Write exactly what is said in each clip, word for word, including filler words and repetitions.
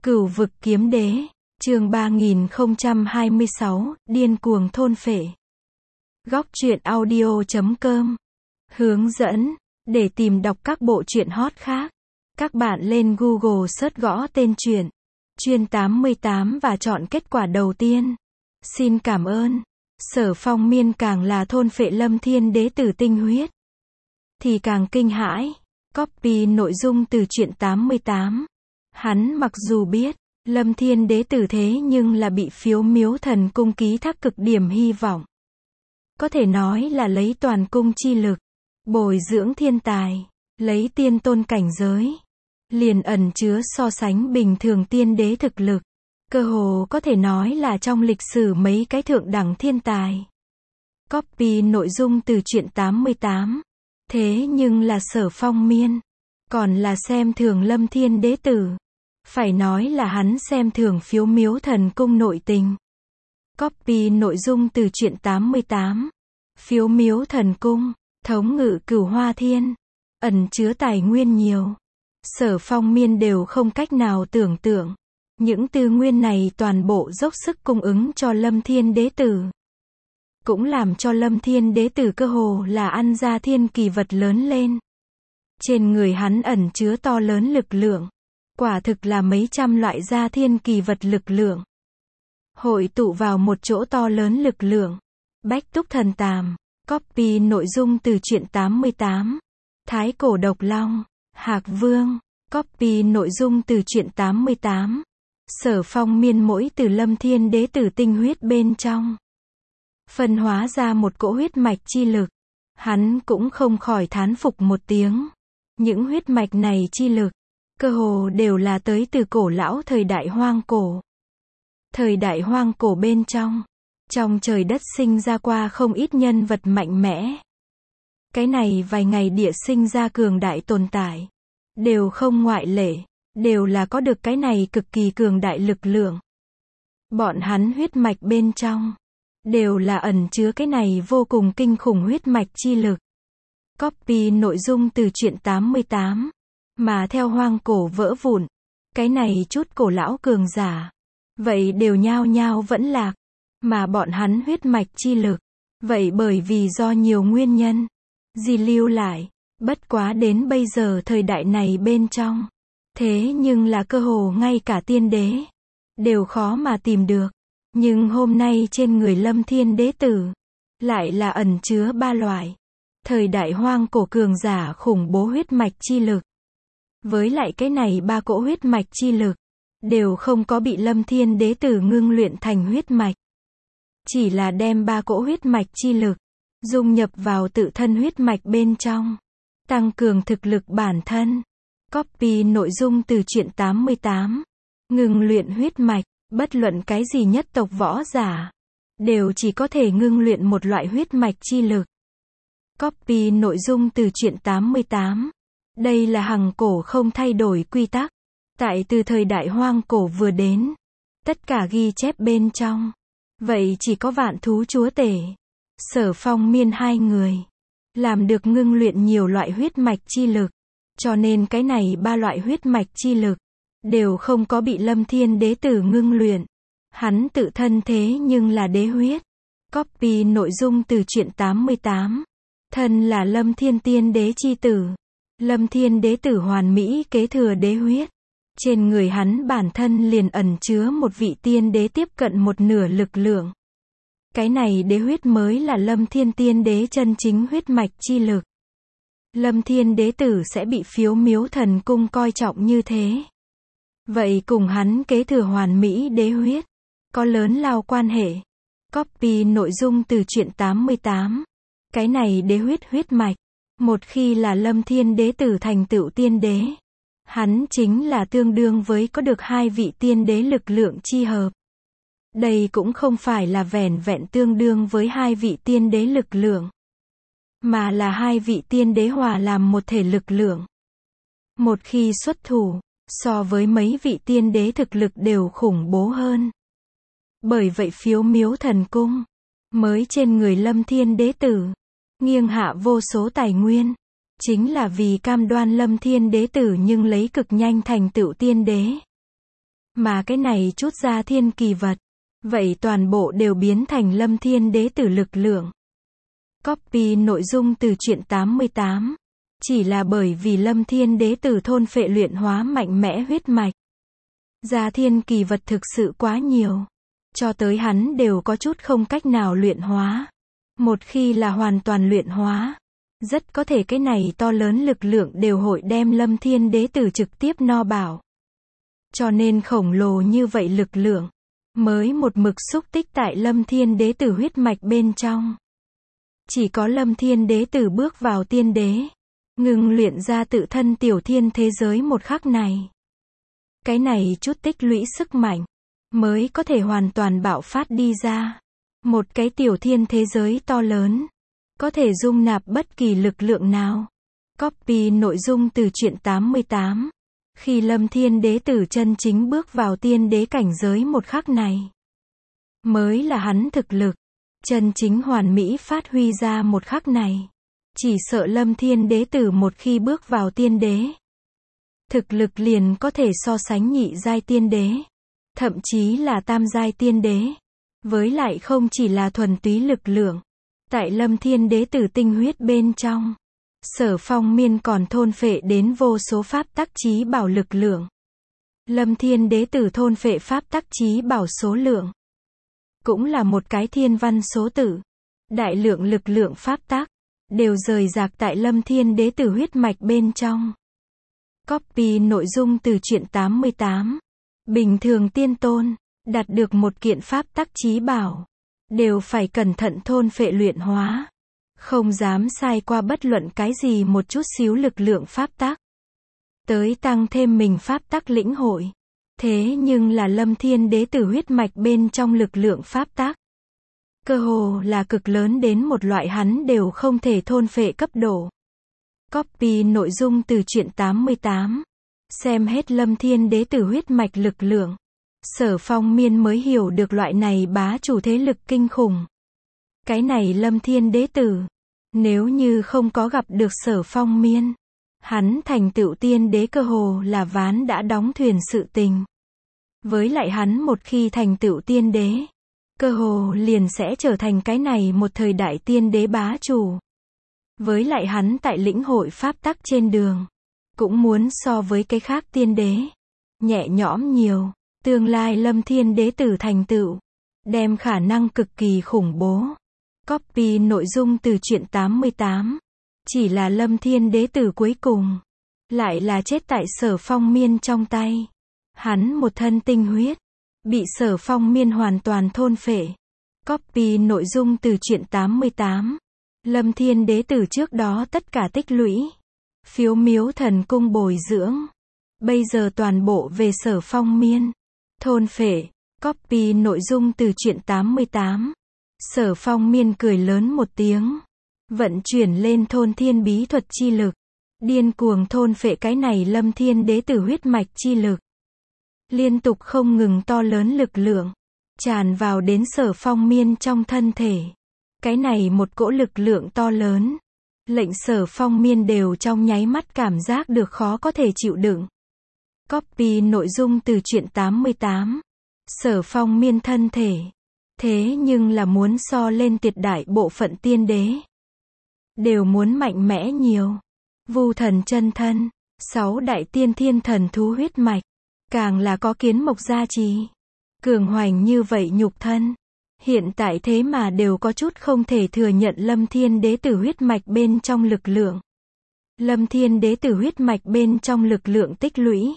Cửu vực kiếm đế, chương ba nghìn không trăm hai mươi sáu, điên cuồng thôn phệ. Góc truyện audio chấm com. Hướng dẫn, để tìm đọc các bộ truyện hot khác, các bạn lên Google search gõ tên truyện, Chuyên tám mươi tám và chọn kết quả đầu tiên. Xin cảm ơn. Sở Phong Miên càng là thôn phệ Lâm Thiên Đế tử tinh huyết, thì càng kinh hãi. Copy nội dung từ truyện tám mươi tám. Hắn mặc dù biết, Lâm Thiên Đế tử thế nhưng là bị phiếu miếu thần cung ký thác cực điểm hy vọng. Có thể nói là lấy toàn cung chi lực, bồi dưỡng thiên tài, lấy tiên tôn cảnh giới, liền ẩn chứa so sánh bình thường tiên đế thực lực. Cơ hồ có thể nói là trong lịch sử mấy cái thượng đẳng thiên tài. Copy nội dung từ truyện tám mươi tám. Thế nhưng là Sở Phong Miên còn là xem thường Lâm Thiên Đế tử. Phải nói là hắn xem thường phiếu miếu thần cung nội tình. Copy nội dung từ truyện tám mươi tám. Phiếu miếu thần cung, thống ngự Cửu Hoa Thiên, ẩn chứa tài nguyên nhiều. Sở Phong Miên đều không cách nào tưởng tượng. Những tư nguyên này toàn bộ dốc sức cung ứng cho Lâm Thiên Đế tử. Cũng làm cho Lâm Thiên Đế tử cơ hồ là ăn ra thiên kỳ vật lớn lên. Trên người hắn ẩn chứa to lớn lực lượng. Quả thực là mấy trăm loại gia thiên kỳ vật lực lượng. Hội tụ vào một chỗ to lớn lực lượng. Bách túc thần tàm. Copy nội dung từ truyện tám mươi tám. Thái cổ độc long, Hạc Vương. Copy nội dung từ truyện tám mươi tám. Sở Phong Miên mỗi từ Lâm Thiên Đế tử tinh huyết bên trong phân hóa ra một cỗ huyết mạch chi lực. Hắn cũng không khỏi thán phục một tiếng. Những huyết mạch này chi lực, cơ hồ đều là tới từ cổ lão thời đại hoang cổ. Thời đại hoang cổ bên trong, trong trời đất sinh ra qua không ít nhân vật mạnh mẽ. Cái này vài ngày địa sinh ra cường đại tồn tại, đều không ngoại lệ, đều là có được cái này cực kỳ cường đại lực lượng. Bọn hắn huyết mạch bên trong, đều là ẩn chứa cái này vô cùng kinh khủng huyết mạch chi lực. Copy nội dung từ truyện tám mươi tám. Mà theo hoang cổ vỡ vụn, cái này chút cổ lão cường giả, vậy đều nhao nhao vẫn lạc. Mà bọn hắn huyết mạch chi lực, vậy bởi vì do nhiều nguyên nhân, di lưu lại. Bất quá đến bây giờ thời đại này bên trong, thế nhưng là cơ hồ ngay cả tiên đế đều khó mà tìm được. Nhưng hôm nay trên người Lâm Thiên Đế tử, lại là ẩn chứa ba loại thời đại hoang cổ cường giả khủng bố huyết mạch chi lực. Với lại cái này ba cỗ huyết mạch chi lực, đều không có bị Lâm Thiên Đế tử ngưng luyện thành huyết mạch. Chỉ là đem ba cỗ huyết mạch chi lực, dung nhập vào tự thân huyết mạch bên trong, tăng cường thực lực bản thân. Copy nội dung từ truyện tám mươi tám. Ngưng luyện huyết mạch, bất luận cái gì nhất tộc võ giả, đều chỉ có thể ngưng luyện một loại huyết mạch chi lực. Copy nội dung từ truyện tám mươi tám. Đây là hằng cổ không thay đổi quy tắc. Tại từ thời đại hoang cổ vừa đến, tất cả ghi chép bên trong, vậy chỉ có Vạn Thú Chúa Tể, Sở Phong Miên hai người, làm được ngưng luyện nhiều loại huyết mạch chi lực. Cho nên cái này ba loại huyết mạch chi lực, đều không có bị Lâm Thiên Đế tử ngưng luyện. Hắn tự thân thế nhưng là đế huyết. Copy nội dung từ truyện tám mươi tám. Thân là Lâm Thiên Tiên Đế chi tử. Lâm Thiên Đế tử hoàn mỹ kế thừa đế huyết. Trên người hắn bản thân liền ẩn chứa một vị tiên đế tiếp cận một nửa lực lượng. Cái này đế huyết mới là Lâm Thiên Tiên Đế chân chính huyết mạch chi lực. Lâm Thiên Đế tử sẽ bị phiếu miếu thần cung coi trọng như thế. Vậy cùng hắn kế thừa hoàn mỹ đế huyết, có lớn lao quan hệ. Copy nội dung từ truyện tám mươi tám. Cái này đế huyết huyết mạch, một khi là Lâm Thiên Đế tử thành tựu tiên đế, hắn chính là tương đương với có được hai vị tiên đế lực lượng chi hợp. Đây cũng không phải là vẻn vẹn tương đương với hai vị tiên đế lực lượng, mà là hai vị tiên đế hòa làm một thể lực lượng. Một khi xuất thủ, so với mấy vị tiên đế thực lực đều khủng bố hơn. Bởi vậy phiếu miếu thần cung, mới trên người Lâm Thiên Đế tử, nghiêng hạ vô số tài nguyên. Chính là vì cam đoan Lâm Thiên Đế tử nhưng lấy cực nhanh thành tựu tiên đế. Mà cái này chút ra thiên kỳ vật, vậy toàn bộ đều biến thành Lâm Thiên Đế Tử lực lượng. Copy nội dung từ truyện tám mươi tám. Chỉ là bởi vì Lâm Thiên Đế Tử thôn phệ luyện hóa mạnh mẽ huyết mạch. Gia thiên kỳ vật thực sự quá nhiều. Cho tới hắn đều có chút không cách nào luyện hóa. Một khi là hoàn toàn luyện hóa, rất có thể cái này to lớn lực lượng đều hội đem Lâm Thiên Đế Tử trực tiếp no bảo. Cho nên khổng lồ như vậy lực lượng, mới một mực xúc tích tại Lâm Thiên Đế Tử huyết mạch bên trong. Chỉ có Lâm Thiên Đế Tử bước vào tiên đế, ngừng luyện ra tự thân tiểu thiên thế giới một khắc này. Cái này chút tích lũy sức mạnh, mới có thể hoàn toàn bạo phát đi ra. Một cái tiểu thiên thế giới to lớn, có thể dung nạp bất kỳ lực lượng nào. Copy nội dung từ truyện tám mươi tám. Khi Lâm Thiên Đế Tử chân chính bước vào tiên đế cảnh giới một khắc này, mới là hắn thực lực chân chính hoàn mỹ phát huy ra một khắc này. Chỉ sợ Lâm Thiên Đế Tử một khi bước vào tiên đế, thực lực liền có thể so sánh nhị giai tiên đế, thậm chí là tam giai tiên đế. Với lại không chỉ là thuần túy lực lượng, tại Lâm Thiên Đế Tử tinh huyết bên trong, Sở Phong Miên còn thôn phệ đến vô số pháp tắc chí bảo lực lượng. Lâm Thiên Đế Tử thôn phệ pháp tắc chí bảo số lượng, cũng là một cái thiên văn số tử. Đại lượng lực lượng pháp tắc, đều rời rạc tại Lâm Thiên Đế Tử huyết mạch bên trong. Copy nội dung từ truyện tám mươi tám. Bình thường tiên tôn, đạt được một kiện pháp tắc chí bảo, đều phải cẩn thận thôn phệ luyện hóa. Không dám sai qua bất luận cái gì một chút xíu lực lượng pháp tắc. Tới tăng thêm mình pháp tắc lĩnh hội. Thế nhưng là Lâm Thiên Đế Tử huyết mạch bên trong lực lượng pháp tắc, cơ hồ là cực lớn đến một loại hắn đều không thể thôn phệ cấp độ. Copy nội dung từ truyện tám mươi tám. Xem hết Lâm Thiên Đế Tử huyết mạch lực lượng, Sở Phong Miên mới hiểu được loại này bá chủ thế lực kinh khủng. Cái này Lâm Thiên Đế Tử, nếu như không có gặp được Sở Phong Miên, hắn thành tựu tiên đế cơ hồ là ván đã đóng thuyền sự tình. Với lại hắn một khi thành tựu tiên đế, cơ hồ liền sẽ trở thành cái này một thời đại tiên đế bá chủ. Với lại hắn tại lĩnh hội pháp tắc trên đường, cũng muốn so với cái khác tiên đế nhẹ nhõm nhiều. Tương lai Lâm Thiên Đế Tử thành tựu, đem khả năng cực kỳ khủng bố. Copy nội dung từ truyện tám mươi tám. Chỉ là Lâm Thiên Đế Tử cuối cùng, lại là chết tại Sở Phong Miên trong tay. Hắn một thân tinh huyết, bị Sở Phong Miên hoàn toàn thôn phệ. Copy nội dung từ truyện tám mươi tám. Lâm Thiên Đế Tử trước đó tất cả tích lũy, phiếu miếu thần cung bồi dưỡng, bây giờ toàn bộ về Sở Phong Miên thôn phệ. Copy nội dung từ truyện tám mươi tám. Sở Phong Miên cười lớn một tiếng, vận chuyển lên thôn thiên bí thuật chi lực, điên cuồng thôn phệ cái này Lâm Thiên Đế Tử huyết mạch chi lực. Liên tục không ngừng to lớn lực lượng tràn vào đến Sở Phong Miên trong thân thể. Cái này một cỗ lực lượng to lớn, lệnh Sở Phong Miên đều trong nháy mắt cảm giác được khó có thể chịu đựng. Copy nội dung từ truyện tám mươi tám. Sở Phong Miên thân thể, thế nhưng là muốn so lên tuyệt đại bộ phận tiên đế, đều muốn mạnh mẽ nhiều. Vu thần chân thân, sáu đại tiên thiên thần thú huyết mạch, càng là có kiến mộc gia trì. Cường hoành như vậy nhục thân, hiện tại thế mà đều có chút không thể thừa nhận Lâm Thiên Đế Tử huyết mạch bên trong lực lượng. Lâm Thiên Đế Tử huyết mạch bên trong lực lượng tích lũy,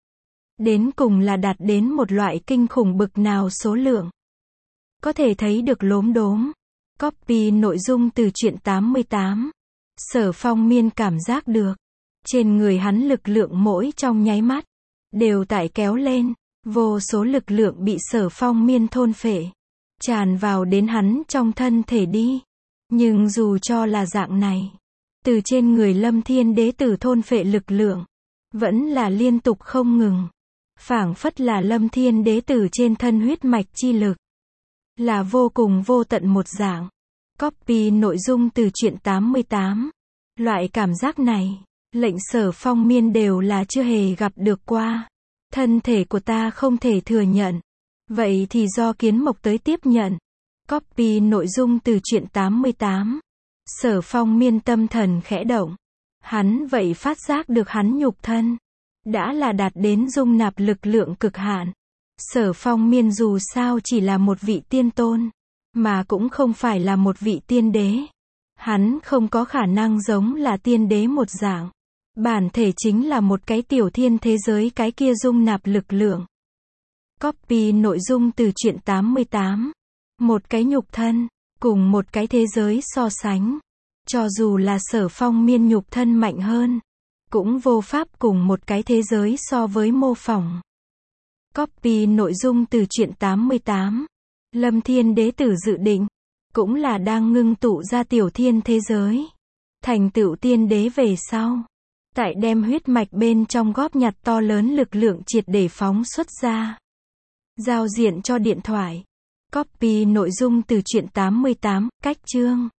đến cùng là đạt đến một loại kinh khủng bực nào số lượng. Có thể thấy được lốm đốm. Copy nội dung từ truyện tám mươi tám. Sở Phong Miên cảm giác được, trên người hắn lực lượng mỗi trong nháy mắt, đều tại kéo lên, vô số lực lượng bị Sở Phong Miên thôn phệ, tràn vào đến hắn trong thân thể đi. Nhưng dù cho là dạng này, từ trên người Lâm Thiên Đế Tử thôn phệ lực lượng, vẫn là liên tục không ngừng. Phảng phất là Lâm Thiên Đế Tử trên thân huyết mạch chi lực, là vô cùng vô tận một dạng. Copy nội dung từ truyện tám mươi tám. Loại cảm giác này, lệnh Sở Phong Miên đều là chưa hề gặp được qua. Thân thể của ta không thể thừa nhận. Vậy thì do Kiến Mộc tới tiếp nhận. Copy nội dung từ truyện tám mươi tám. Sở Phong Miên tâm thần khẽ động. Hắn vậy phát giác được hắn nhục thân đã là đạt đến dung nạp lực lượng cực hạn. Sở Phong Miên dù sao chỉ là một vị tiên tôn, mà cũng không phải là một vị tiên đế. Hắn không có khả năng giống là tiên đế một dạng. Bản thể chính là một cái tiểu thiên thế giới cái kia dung nạp lực lượng. Copy nội dung từ truyện tám mươi tám. Một cái nhục thân, cùng một cái thế giới so sánh. Cho dù là Sở Phong Miên nhục thân mạnh hơn, cũng vô pháp cùng một cái thế giới so với mô phỏng. Copy nội dung từ truyện tám mươi tám. Lâm Thiên Đế tử dự định, cũng là đang ngưng tụ ra tiểu thiên thế giới. Thành tựu tiên đế về sau, tại đem huyết mạch bên trong góp nhặt to lớn lực lượng triệt để phóng xuất ra. Giao diện cho điện thoại. Copy nội dung từ truyện tám mươi tám, cách chương.